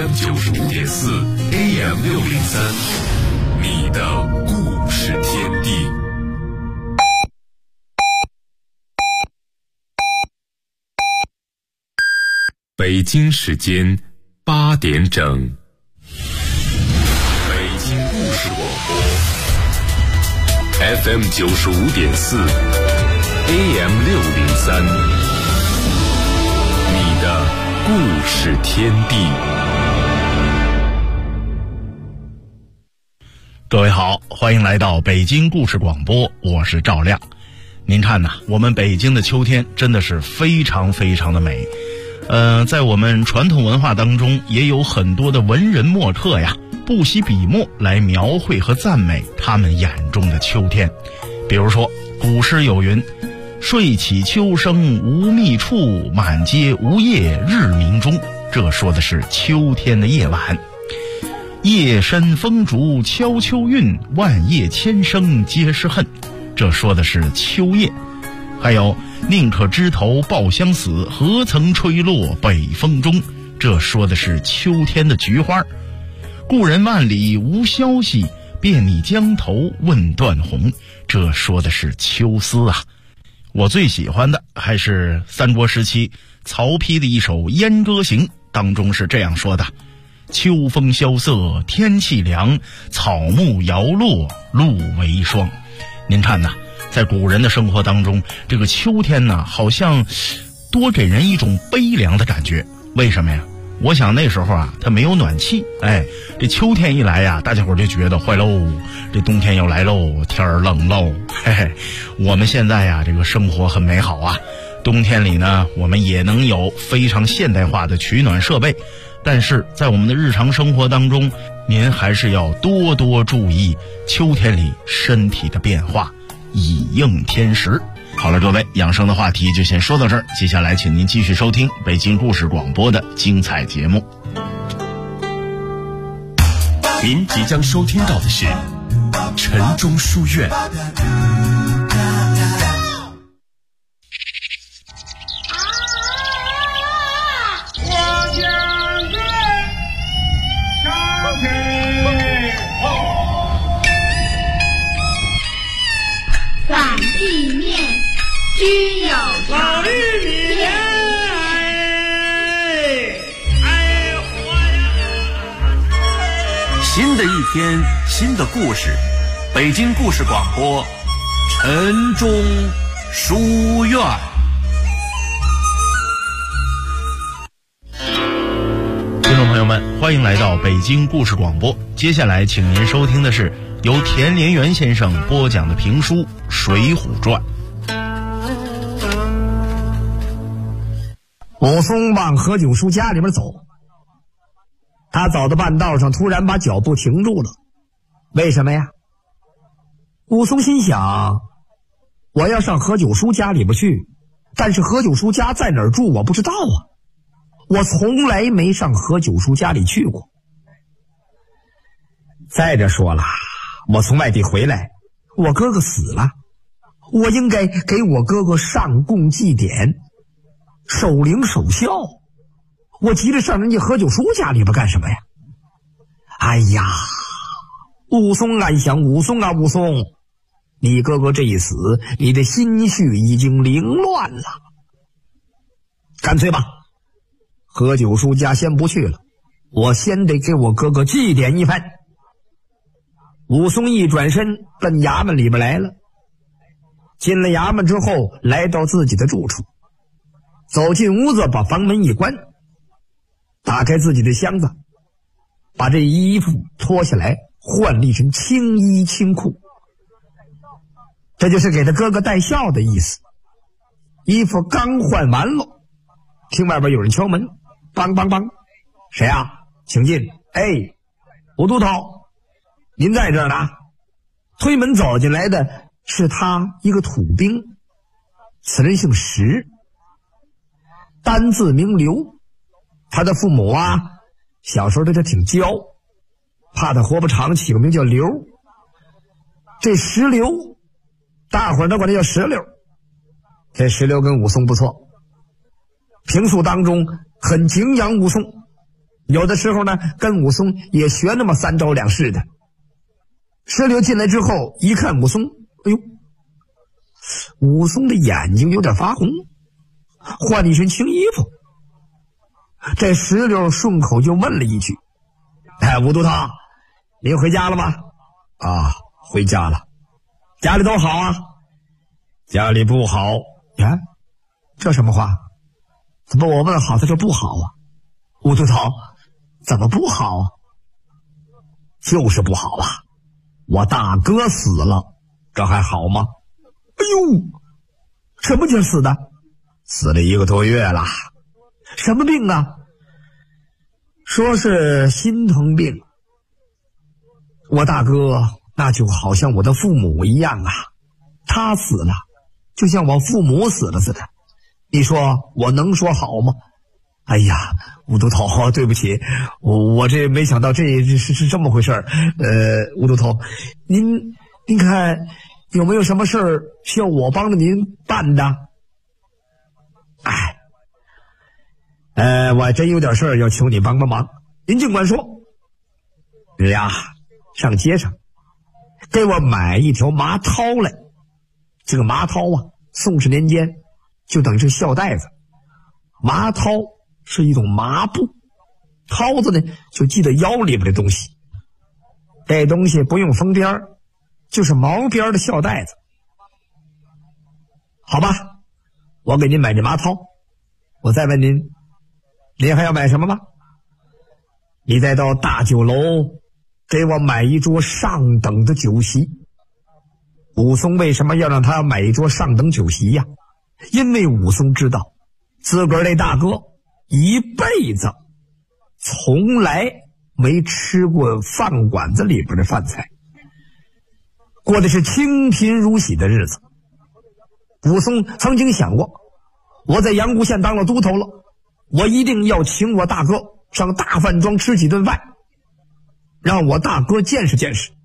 95.4 AM603，你的故事天地。北京时间8点整，北京故事广播 FM 95.4 AM603，你的故事天地。 各位好，欢迎来到北京故事广播，我是赵亮。您看呐，我们北京的秋天真的是非常非常的美。在我们传统文化当中，也有很多的文人墨客呀，不惜笔墨来描绘和赞美他们眼中的秋天。比如说，古诗有云：“睡起秋声无觅处，满街无叶日明中。”这说的是秋天的夜晚。夜深风竹敲秋韵，万叶千声皆是恨。这说的是秋夜。还有宁可枝头抱香死，何曾吹落北风中。这说的是秋天的菊花。故人万里无消息，便拟江头问断鸿。这说的是秋思啊。我最喜欢的还是三国时期曹丕的一首《燕歌行》，当中是这样说的：秋风萧瑟天气凉，草木摇落露为霜。您看呐，在古人的生活当中，这个秋天呢，好像多给人一种悲凉的感觉。为什么呀？我想那时候啊，它没有暖气，这秋天一来呀，大家伙就觉得坏喽，这冬天要来喽，天儿冷喽。我们现在呀，这个生活很美好啊。冬天里呢，我们也能有非常现代化的取暖设备，但是在我们的日常生活当中，您还是要多多注意秋天里身体的变化，以应天时。好了，各位，养生的话题就先说到这儿，接下来请您继续收听北京故事广播的精彩节目。 您即将收听到的是晨钟书院。 居有老玉米， 新的一天，新的故事，北京故事广播，晨钟书院。 听众朋友们，欢迎来到北京故事广播。接下来，请您收听的是由田连元先生播讲的评书《水浒传》。 武松往何九叔家里边走，他走到半道上，突然把脚步停住了。为什么呀？武松心想，我要上何九叔家里边去，但是何九叔家在哪儿住我不知道啊，我从来没上何九叔家里去过。再者说了，我从外地回来，我哥哥死了，我应该给我哥哥上供祭典，守灵守孝，我急着上人家何九叔家里边干什么呀？哎呀，武松暗想，武松啊武松，你哥哥这一死，你的心绪已经凌乱了。干脆吧，何九叔家先不去了，我先得给我哥哥祭奠一番。武松一转身奔衙门里边来了，进了衙门之后，来到自己的住处，走进屋子，把房门一关，打开自己的箱子，把这衣服脱下来，换了一身青衣青裤，这就是给他哥哥带孝的意思。衣服刚换完了，听外边有人敲门，梆梆梆，谁啊？请进。吴都头，您在这儿呢？推门走进来的是他一个土兵，此人姓石，单字名刘。他的父母啊，小时候对他挺娇，怕他活不长，起个名叫刘。这石榴，大伙儿都管他叫石榴。这石榴跟武松不错，平素当中很敬仰武松， 有的时候呢跟武松也学那么3招2式的。石榴进来之后一看武松，哎呦，武松的眼睛有点发红，换了一身青衣服。这石榴顺口就问了一句：吴都头，您回家了吗？啊，回家了。家里都好啊？家里不好。呀，这什么话？怎么我问好他说不好啊？武都头，怎么不好啊？就是不好啊，我大哥死了，这还好吗？哎呦，什么叫死的？死了1个多月了。什么病啊？说是心疼病。我大哥那就好像我的父母一样啊，他死了就像我父母死了似的，你说我能说好吗？哎呀，武都头，对不起，我这没想到这是这么回事儿。武都头，您看有没有什么事儿需要我帮着您办的？我真有点事儿要求你帮忙，您尽管说。你呀，上街上给我买一条麻绦来。这个麻绦啊，宋氏年间就等于是孝带子。麻绦是一种麻布，绦子呢就系在腰里边的东西。这东西不用封边，就是毛边的孝带子。好吧，我给您买这麻绦。我再问您还要买什么吗？你再到大酒楼给我买一桌上等的酒席。武松为什么要让他买一桌上等酒席呀？因为武松知道自个儿这大哥一辈子从来没吃过饭馆子里边的饭菜，过的是清贫如洗的日子。武松曾经想过，我在阳谷县当了都头了，我一定要请我大哥上大饭庄吃几顿饭，让我大哥见识见识。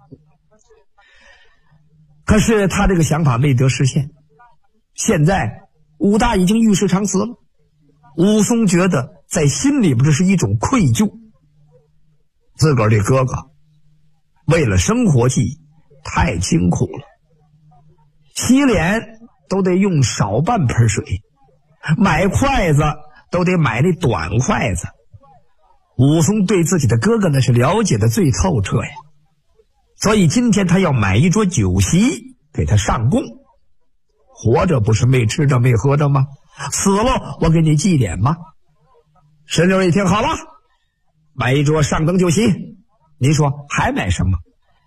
可是他这个想法没得实现。现在武大已经遇事长辞了，武松觉得在心里边这是一种愧疚。自个儿的哥哥为了生活计太辛苦了，洗脸都得用少半盆水，买筷子都得买那短筷子。武松对自己的哥哥那是了解的最透彻呀，所以今天他要买一桌酒席给他上供。活着不是没吃着没喝着吗？死了我给你祭奠吗？石榴一听，好了，买一桌上等酒席。您说还买什么？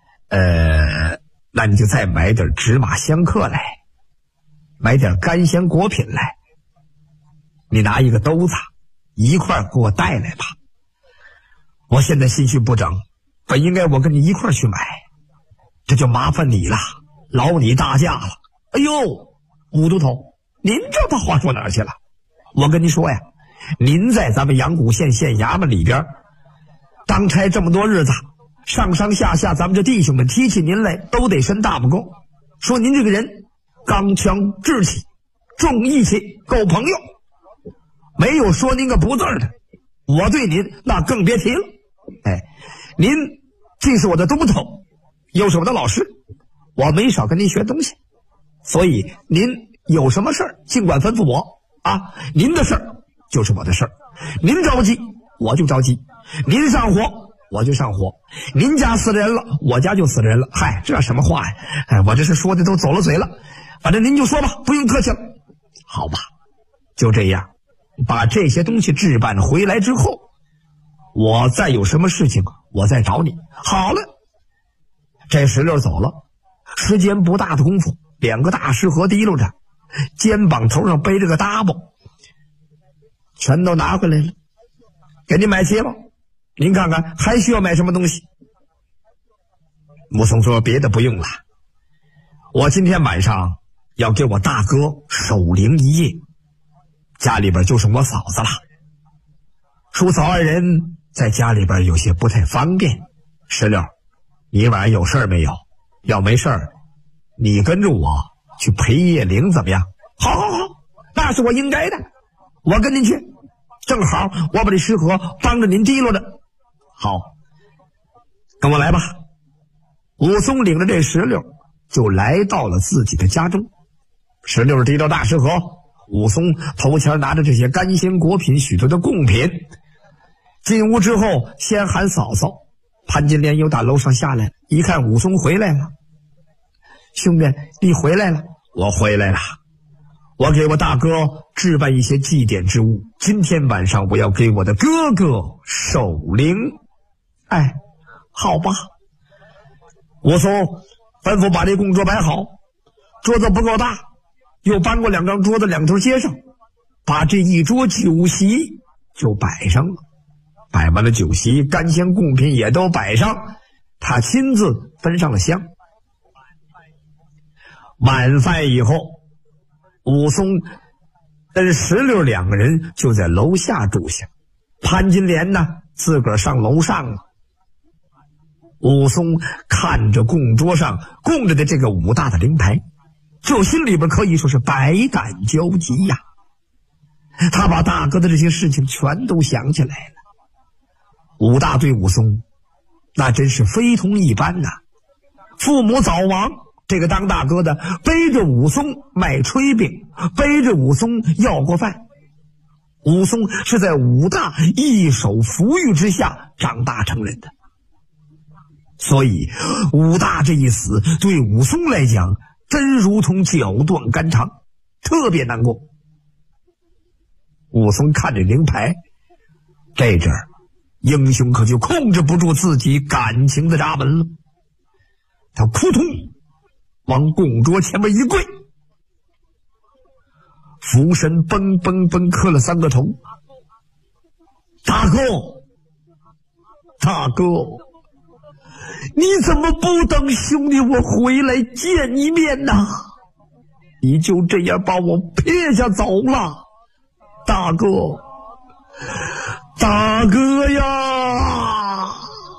那你就再买点芝麻香客来，买点干鲜果品来。你拿一个兜子一块给我带来吧。我现在心绪不整，本应该我跟你一块去买，这就麻烦你了，劳你大驾了。哎呦，武都头，您这把话说哪儿去了？我跟您说呀，您在咱们阳谷县县衙门里边当差这么多日子，上上下下咱们这弟兄们提起您来都得伸大拇哥，说您这个人刚强志气，重义气，够朋友，没有说您个不字的。我对您那更别提了。您既是我的都头，又是我的老师，我没少跟您学东西，所以您有什么事儿尽管吩咐我啊，您的事儿就是我的事儿，您着急我就着急，您上火我就上火，您家死人了我家就死人了。嗨，这什么话呀？我这是说的都走了嘴了，反正您就说吧，不用客气了。好吧，就这样，把这些东西置办回来之后，我再有什么事情我再找你。好了，这石榴走了，时间不大的功夫，两个大石盒提溜着，肩膀头上背着个搭包，全都拿回来了，给您买齐了。您看看还需要买什么东西？武松说别的不用了，我今天晚上要给我大哥守灵一夜，家里边就剩我嫂子了，叔嫂二人在家里边有些不太方便。石榴，你晚上有事没有？要没事儿，你跟着我去陪夜灵怎么样？好好好，那是我应该的，我跟您去。 正好我把这石盒帮着您提溜着。好，跟我来吧。武松领着这石榴就来到了自己的家中。石榴提到大石盒，武松头前拿着这些干鲜果品，许多的贡品。进屋之后先喊嫂嫂。潘金莲又打楼上下来，一看武松回来了。兄弟，你回来了？我回来了，我给我大哥置办一些祭典之物，今天晚上我要给我的哥哥守灵。哎，好吧。武松吩咐把这供桌摆好，桌子不够大，又搬过2张桌子两头接上，把这一桌酒席就摆上了。摆完了酒席，干鲜贡品也都摆上，他亲自焚上了香。晚饭以后，武松跟石榴2个人就在楼下住下，潘金莲呢自个儿上楼上了。武松看着供桌上供着的这个武大的灵牌，就心里边可以说是百感交集呀。他把大哥的这些事情全都想起来了。武大对武松那真是非同一般呐。父母早亡，这个当大哥的背着武松卖炊饼，背着武松要过饭。武松是在武大一手抚育之下长大成人的，所以武大这一死对武松来讲真如同绞断肝肠，特别难过。武松看着灵牌，这阵儿英雄可就控制不住自己感情的闸门了。他扑通往供桌前面一跪，福神嘣嘣嘣磕了3个头。大哥，大哥，你怎么不等兄弟我回来见一面呢？你就这样把我撇下走了？大哥，大哥呀！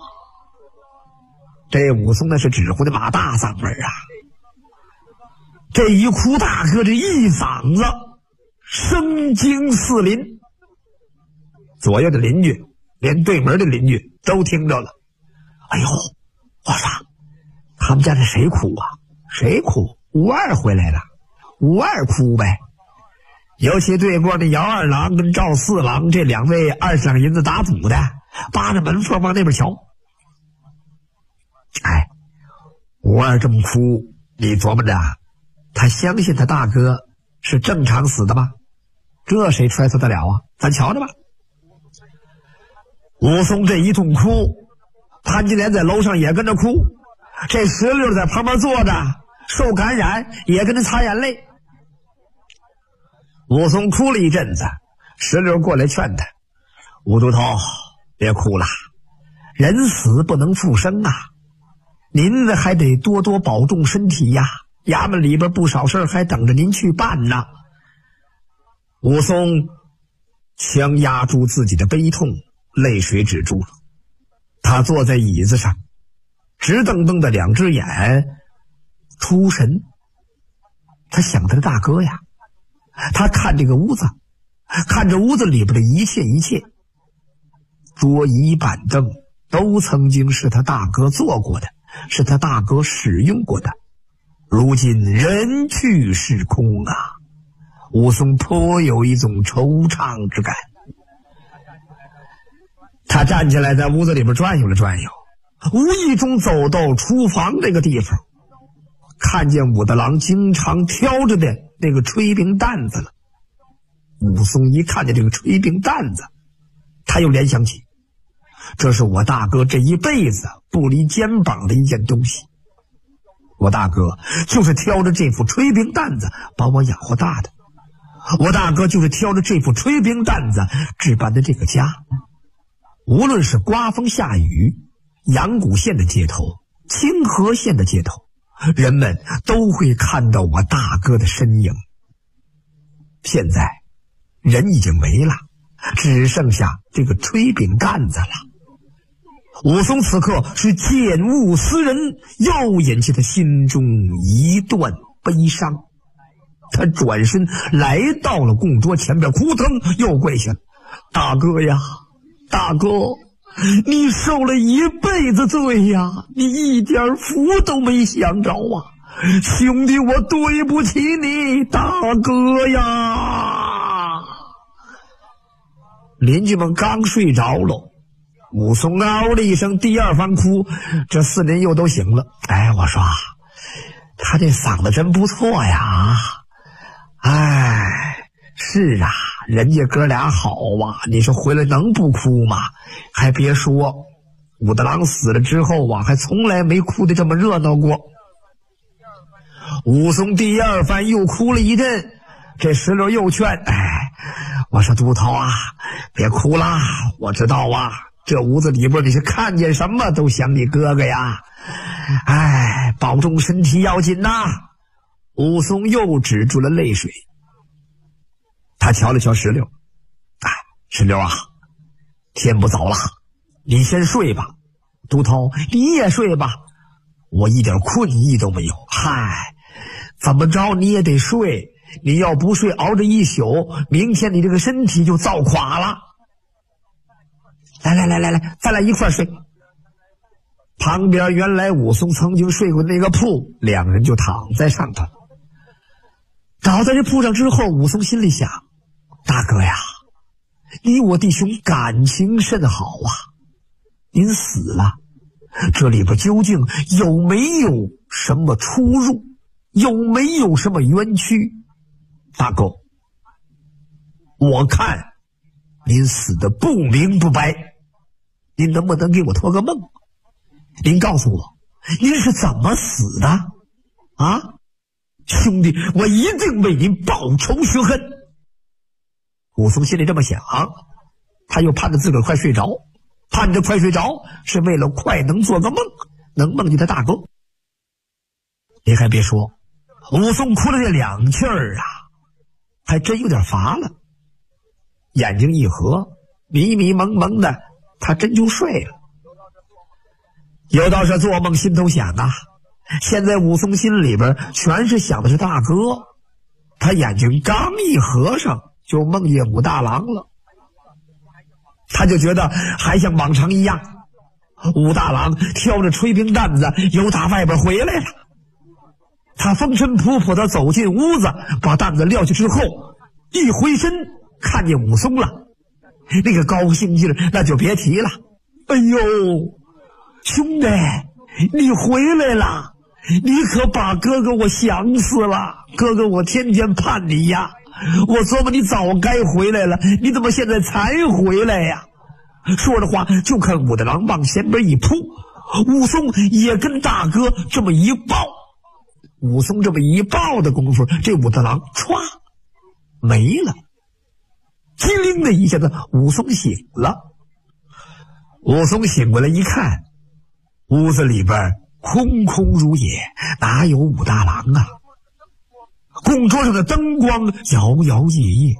这武松那是指挥的马大嗓门啊，这一哭，大哥这一嗓子声惊四邻，左右的邻居连对门的邻居都听着了。哎呦，我说他们家这谁哭啊？谁哭？吴二回来了，吴二哭呗。尤其对过的姚二郎跟赵四郎这2位20两银子打赌的，扒着门缝往那边瞧。哎，吴二这么哭，你琢磨着他相信他大哥是正常死的吗？这谁揣测得了啊？咱瞧着吧。武松这一通哭，潘金莲在楼上也跟着哭，这石榴在旁边坐着受感染，也跟着擦眼泪。武松哭了一阵子，石榴过来劝他：武都头，别哭了，人死不能复生啊，您还得多多保重身体呀，衙门里边不少事还等着您去办呢。武松强压住自己的悲痛，泪水止住了。他坐在椅子上，直瞪瞪的2只眼出神。他想他的大哥呀，他看这个屋子，看着屋子里边的一切，桌椅板凳都曾经是他大哥做过的，是他大哥使用过的，如今人去是空啊。武松颇有一种惆怅之感。他站起来在屋子里边转悠了转悠，无意中走到厨房这个地方，看见武大郎经常挑着的那个炊饼担子了。武松一看见这个炊饼担子，他又联想起，这是我大哥这一辈子不离肩膀的一件东西。我大哥就是挑着这副炊饼担子把我养活大的，我大哥就是挑着这副炊饼担子置办的这个家。无论是刮风下雨，阳谷县的街头，清河县的街头，人们都会看到我大哥的身影。现在人已经没了，只剩下这个炊饼担子了。武松此刻是见物思人，又引起他心中一段悲伤。他转身来到了供桌前边，扑腾又跪下了。 大哥呀，大哥，你受了一辈子罪呀，你一点福都没享着啊！兄弟，我对不起你，大哥呀！邻居们刚睡着了，武松嗷的一声第二番哭，这四人又都醒了。哎，我说他这嗓子真不错呀！哎，是啊，人家哥俩好啊，你说回来能不哭吗？还别说，武大郎死了之后啊，还从来没哭得这么热闹过。武松第二番又哭了一阵，这石榴又劝：哎，我说都头啊，别哭啦，我知道啊，这屋子里边你是看见什么都想你哥哥呀，哎，保重身体要紧呐。武松又止住了泪水，他瞧了瞧石榴，哎，石榴啊，天不早了，你先睡吧。都头，你也睡吧，我一点困意都没有。嗨，怎么着你也得睡，你要不睡熬着一宿，明天你这个身体就糟垮了。来，咱俩一块睡。旁边原来武松曾经睡过那个铺，两人就躺在上头。倒在这铺上之后，武松心里想：大哥呀，你我弟兄感情甚好啊，您死了，这里边究竟有没有什么出入，有没有什么冤屈？大哥，我看您死的不明不白，您能不能给我托个梦？您告诉我，您是怎么死的啊？兄弟，我一定为您报仇雪恨。武松心里这么想，他又盼着自个儿快睡着，盼着快睡着是为了快能做个梦，能梦见他大哥。您还别说，武松哭了这两气儿啊，还真有点乏了，眼睛一合，迷迷蒙蒙的，他真就睡了。有道是做梦心头想啊，现在武松心里边全是想的是大哥，他眼睛刚一合上就梦见武大郎了，他就觉得还像往常一样，武大郎挑着炊饼担子由打外边回来了。他风尘仆仆的走进屋子，把担子撂下之后，一回身看见武松了，那个高兴劲儿那就别提了。哎呦，兄弟，你回来了，你可把哥哥我想死了，哥哥我天天盼你呀，我琢磨你早该回来了，你怎么现在才回来呀？说着话就看武大郎往前边一扑，武松也跟大哥这么一抱，武松这么一抱的功夫，这武大郎歘没了。机灵的一下子，武松醒了。武松醒过来一看，屋子里边空空如也，哪有武大郎啊？供桌上的灯光摇摇曳曳。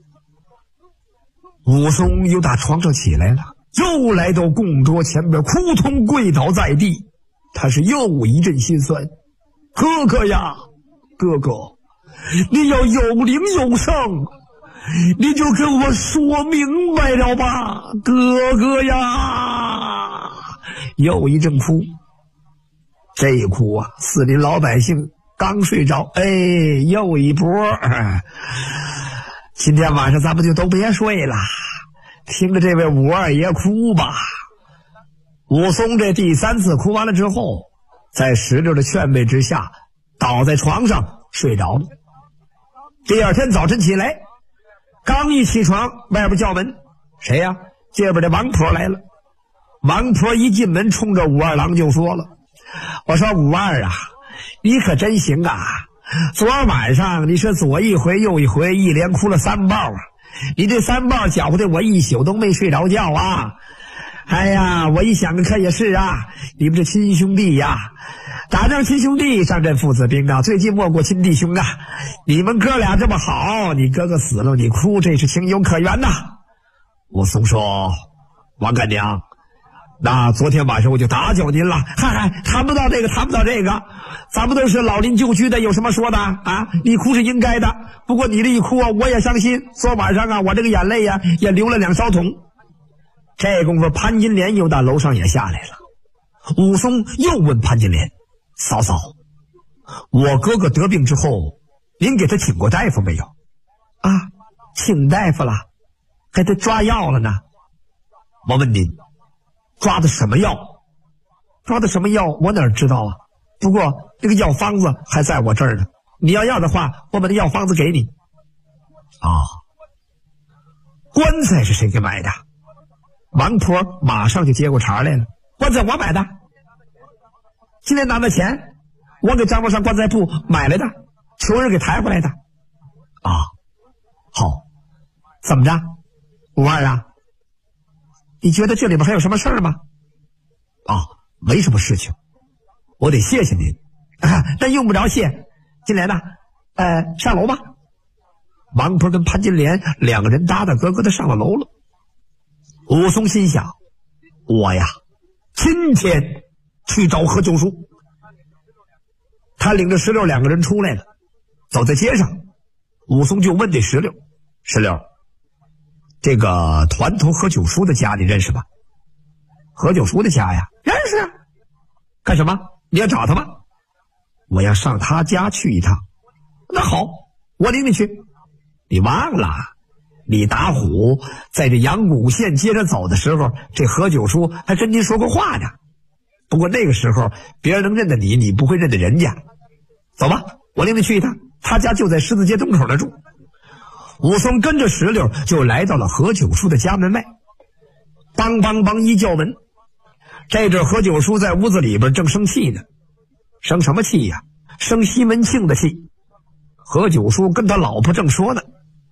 武松又打床上起来了，又来到供桌前边，扑通跪倒在地。他是又一阵心酸，哥哥呀，哥哥，你要有灵有圣，你就跟我说明白了吧，哥哥呀！又一阵哭，这一哭啊，四邻老百姓刚睡着，哎，又一波。今天晚上咱们就都别睡了，听着这位武二爷哭吧。武松这第三次哭完了之后，在石榴的劝慰之下，倒在床上睡着了。第二天早晨起来，刚一起床，外边叫门，谁呀？这边的王婆来了。王婆一进门，冲着武二郎就说了：“我说武二啊，你可真行啊！昨晚上你是左一回右一回，一连哭了3抱啊！你这3抱搅和的我一宿都没睡着觉啊！哎呀，我一想可也是啊，你们这亲兄弟呀，打仗亲兄弟，上阵父子兵啊，最近莫过亲弟兄啊！你们哥俩这么好，你哥哥死了你哭，这是情有可原呐。”武松说：“王干娘， 那昨天晚上我就打搅您了。嗨，谈不到这个，咱们都是老邻旧居的，有什么说的啊？你哭是应该的，不过你这一哭啊，我也伤心。昨晚上啊，我这个眼泪呀也流了2勺桶。这功夫，潘金莲又到楼上也下来了。武松又问潘金莲：“嫂嫂，我哥哥得病之后，您给他请过大夫没有？”啊，请大夫了，给他抓药了呢。我问您，抓的什么药？抓的什么药？我哪知道啊？不过这个药方子还在我这儿呢。你要的话，我把那药方子给你。啊，棺材是谁给买的？王婆马上就接过茬来了。棺材我买的，今天拿的钱，我给张罗上棺材铺买来的，求人给抬回来的。啊，好，怎么着，五二啊？你觉得这里边还有什么事儿吗？啊，没什么事情，我得谢谢您。但用不着谢。金莲呐，上楼吧。王婆跟潘金莲2个人搭搭咯咯的上了楼了。武松心想，我呀，今天去找何九叔。他领着石榴2个人出来了，走在街上，武松就问这石榴：“石榴，这个团头何九叔的家你认识吧？”何九叔的家呀，认识啊。干什么？你要找他吗？我要上他家去一趟。那好，我领你去。你忘了，李打虎在这阳谷县街上走的时候，这何九叔还跟您说过话呢。不过那个时候别人能认得你，你不会认得人家。走吧，我领你去一趟，他家就在狮子街东口那住。武松跟着石榴就来到了何九叔的家门外。梆梆梆一叫门，这阵何九叔在屋子里边正生气呢。生什么气呀？生西门庆的气。何九叔跟他老婆正说呢，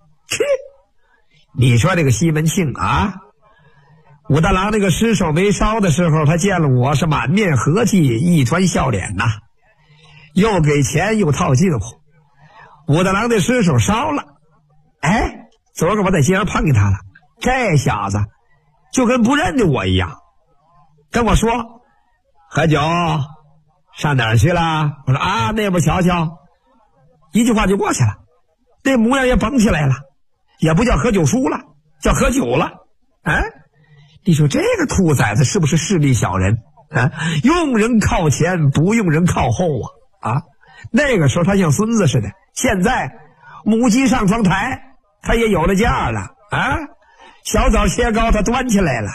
你说这个西门庆啊，武大郎那个尸首没烧的时候，他见了我是满面和气，一团笑脸呐，又给钱又套近乎。武大郎的尸首烧了，昨个我在街上碰见他了，这小子就跟不认得我一样，跟我说：“何九上哪儿去了？”我说：“啊，那边瞧瞧。”一句话就过去了，那模样也绷起来了，也不叫何九叔了，叫何九了。你说这个兔崽子是不是势利小人啊？用人靠前，不用人靠后啊！那个时候他像孙子似的，现在母鸡上床台，他也有了价了啊！小枣切糕他端起来了，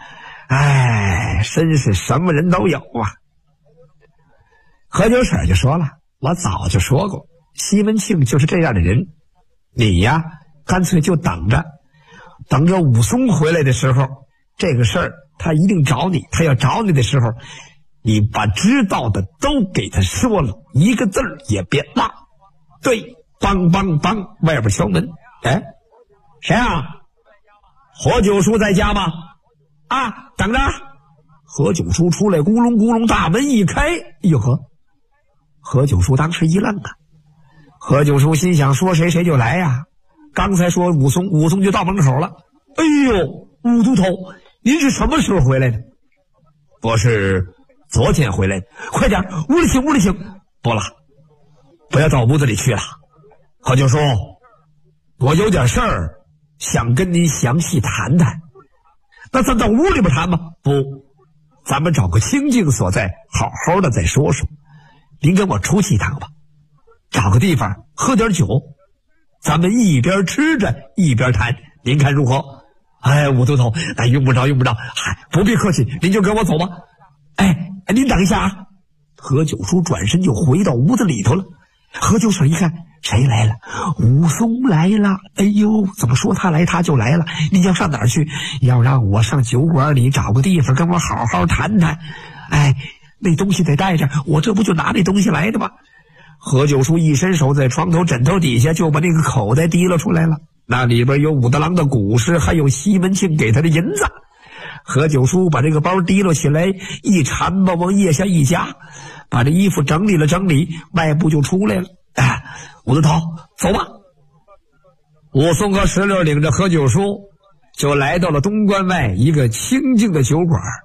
真是什么人都有啊！何九婶就说了，我早就说过，西门庆就是这样的人，你呀干脆就等着武松回来的时候，这个事儿他一定找你，他要找你的时候，你把知道的都给他说了，一个字儿也别落。对，梆梆梆，外边敲门。谁啊？何九叔在家吗？啊，等着。何九叔出来，咕隆咕隆，大门一开，哟呵！何九叔当时一愣啊。何九叔心想，说谁谁就来呀。刚才说武松就到门口了。哎呦，武都头，您是什么时候回来的？我是昨天回来的。快点，屋里请，屋里请。不了，不要到屋子里去了。何九叔，我有点事儿想跟您详细谈谈。那咱到屋里边谈吧。不，咱们找个清静所在，好好的再说说。您跟我出去一趟吧，找个地方喝点酒，咱们一边吃着一边谈，您看如何？武都头，用不着，不必客气，您就跟我走吧。您等一下啊！何九叔转身就回到屋子里头了。何九婶一看，谁来了？武松来了。哎呦，怎么说他来他就来了？你要上哪儿去？要让我上酒馆里找个地方跟我好好谈谈。那东西得带着，我这不就拿那东西来的吗？何九叔一伸手，在床头枕头底下就把那个口袋提了出来了，那里边有武大郎的古诗，还有西门庆给他的银子。何九叔把这个包提了起来，一缠吧往腋下一夹，把这衣服整理了整理，迈步就出来了。武都头，走吧。武松和石榴领着何九叔就来到了东关外一个清静的酒馆，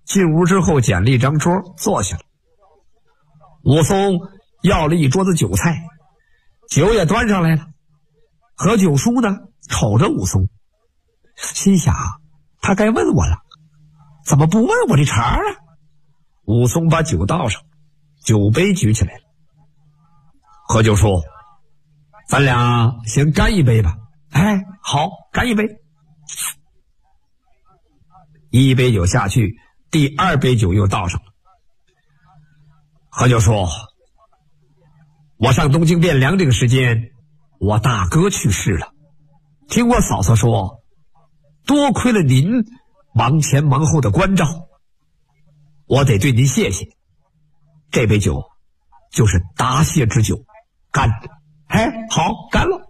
进屋之后捡了一张桌坐下了。武松要了一桌子酒菜，酒也端上来了。何九叔呢瞅着武松，心想他该问我了，怎么不问我这茬啊？武松把酒倒上，酒杯举起来了。何九叔，咱俩先干一杯吧。哎，好，干一杯。一杯酒下去，第二杯酒又倒上了。何九叔，我上东京汴梁这个时间，我大哥去世了，听我嫂嫂说，多亏了您忙前忙后的关照，我得对您谢谢。这杯酒就是答谢之酒，干！哎，好，干了。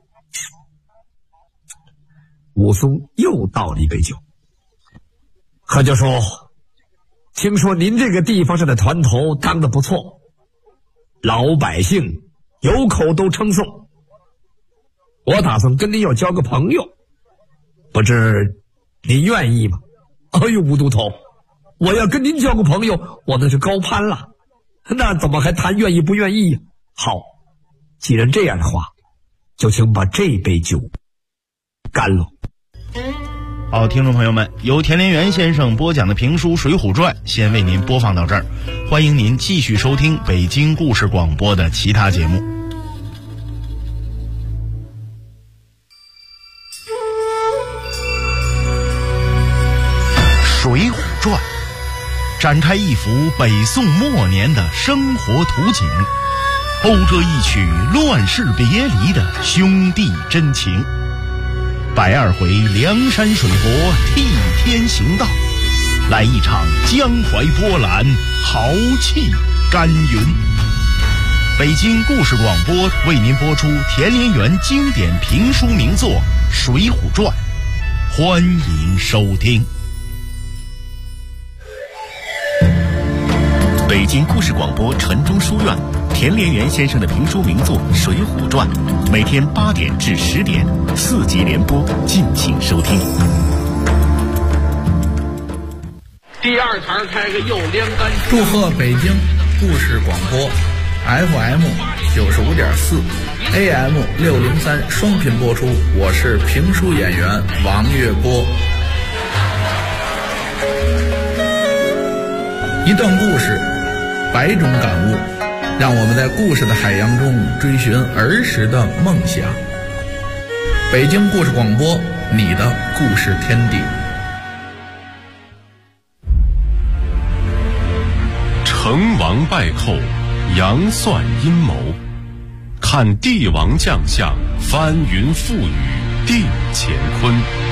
武松又倒了一杯酒。何九叔，听说您这个地方上的团头当得不错，老百姓有口都称颂。我打算跟您要交个朋友，不知您愿意吗？哎呦，吴都头，我要跟您交个朋友，我那是高攀了，那怎么还谈愿意不愿意呀？好，既然这样的话，就请把这杯酒干了。 好，听众朋友们，由田连元先生播讲的评书《水浒传》先为您播放到这儿，欢迎您继续收听北京故事广播的其他节目。《水浒传》展开一幅北宋末年的生活图景，勾着一曲乱世别离的兄弟真情。120回梁山水泊替天行道，来一场江淮波澜，豪气干云。北京故事广播为您播出田连元经典评书名作《水浒传》，欢迎收听。 北京故事广播城中书院田连元先生的评书名作《水浒传》，每天8点至10点4集连播，敬请收听。 第二台开个右连杆。 祝贺北京故事广播 FM 95.4 AM 603双频播出，我是评书演员王月波。一段故事，100种感悟，让我们在故事的海洋中追寻儿时的梦想。北京故事广播，你的故事天地。 成王败寇，杨算阴谋，看帝王将相，翻云覆雨定乾坤。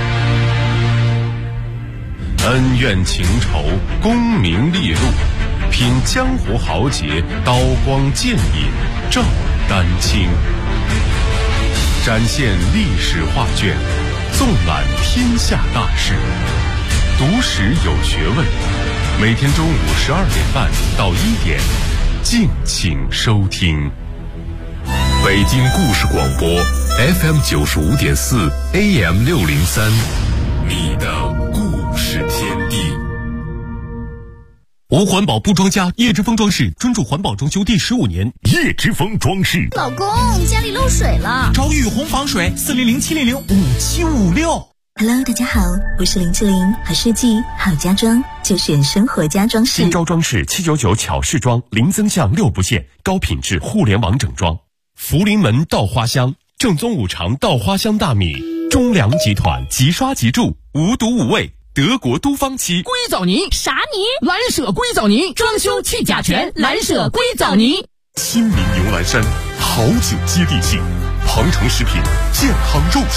恩怨情仇，功名利禄，品江湖豪杰，刀光剑影照丹青。展现历史画卷，纵览天下大事，读史有学问。每天中午12点半到1点，敬请收听。北京故事广播 FM 95.4 AM 603，你的故事天地。 无环保不装家，叶之峰装饰专注环保装修第15年。 叶之峰装饰。 老公，家里漏水了， 找雨虹防水，400-700-5756。 Hello， 大家好，我是林志玲，好设计好家装就选生活家装饰。 新招装饰799巧饰装，零增项6不限，高品质互联网整装。福临门稻花香，正宗5常稻花香大米，中粮集团即刷即住，无毒无味，德国都芳漆。 硅藻泥啥泥？ 蓝舍硅藻泥，装修去甲醛，蓝舍硅藻泥。 亲民牛栏山，好酒接地气，庞城食品健康肉。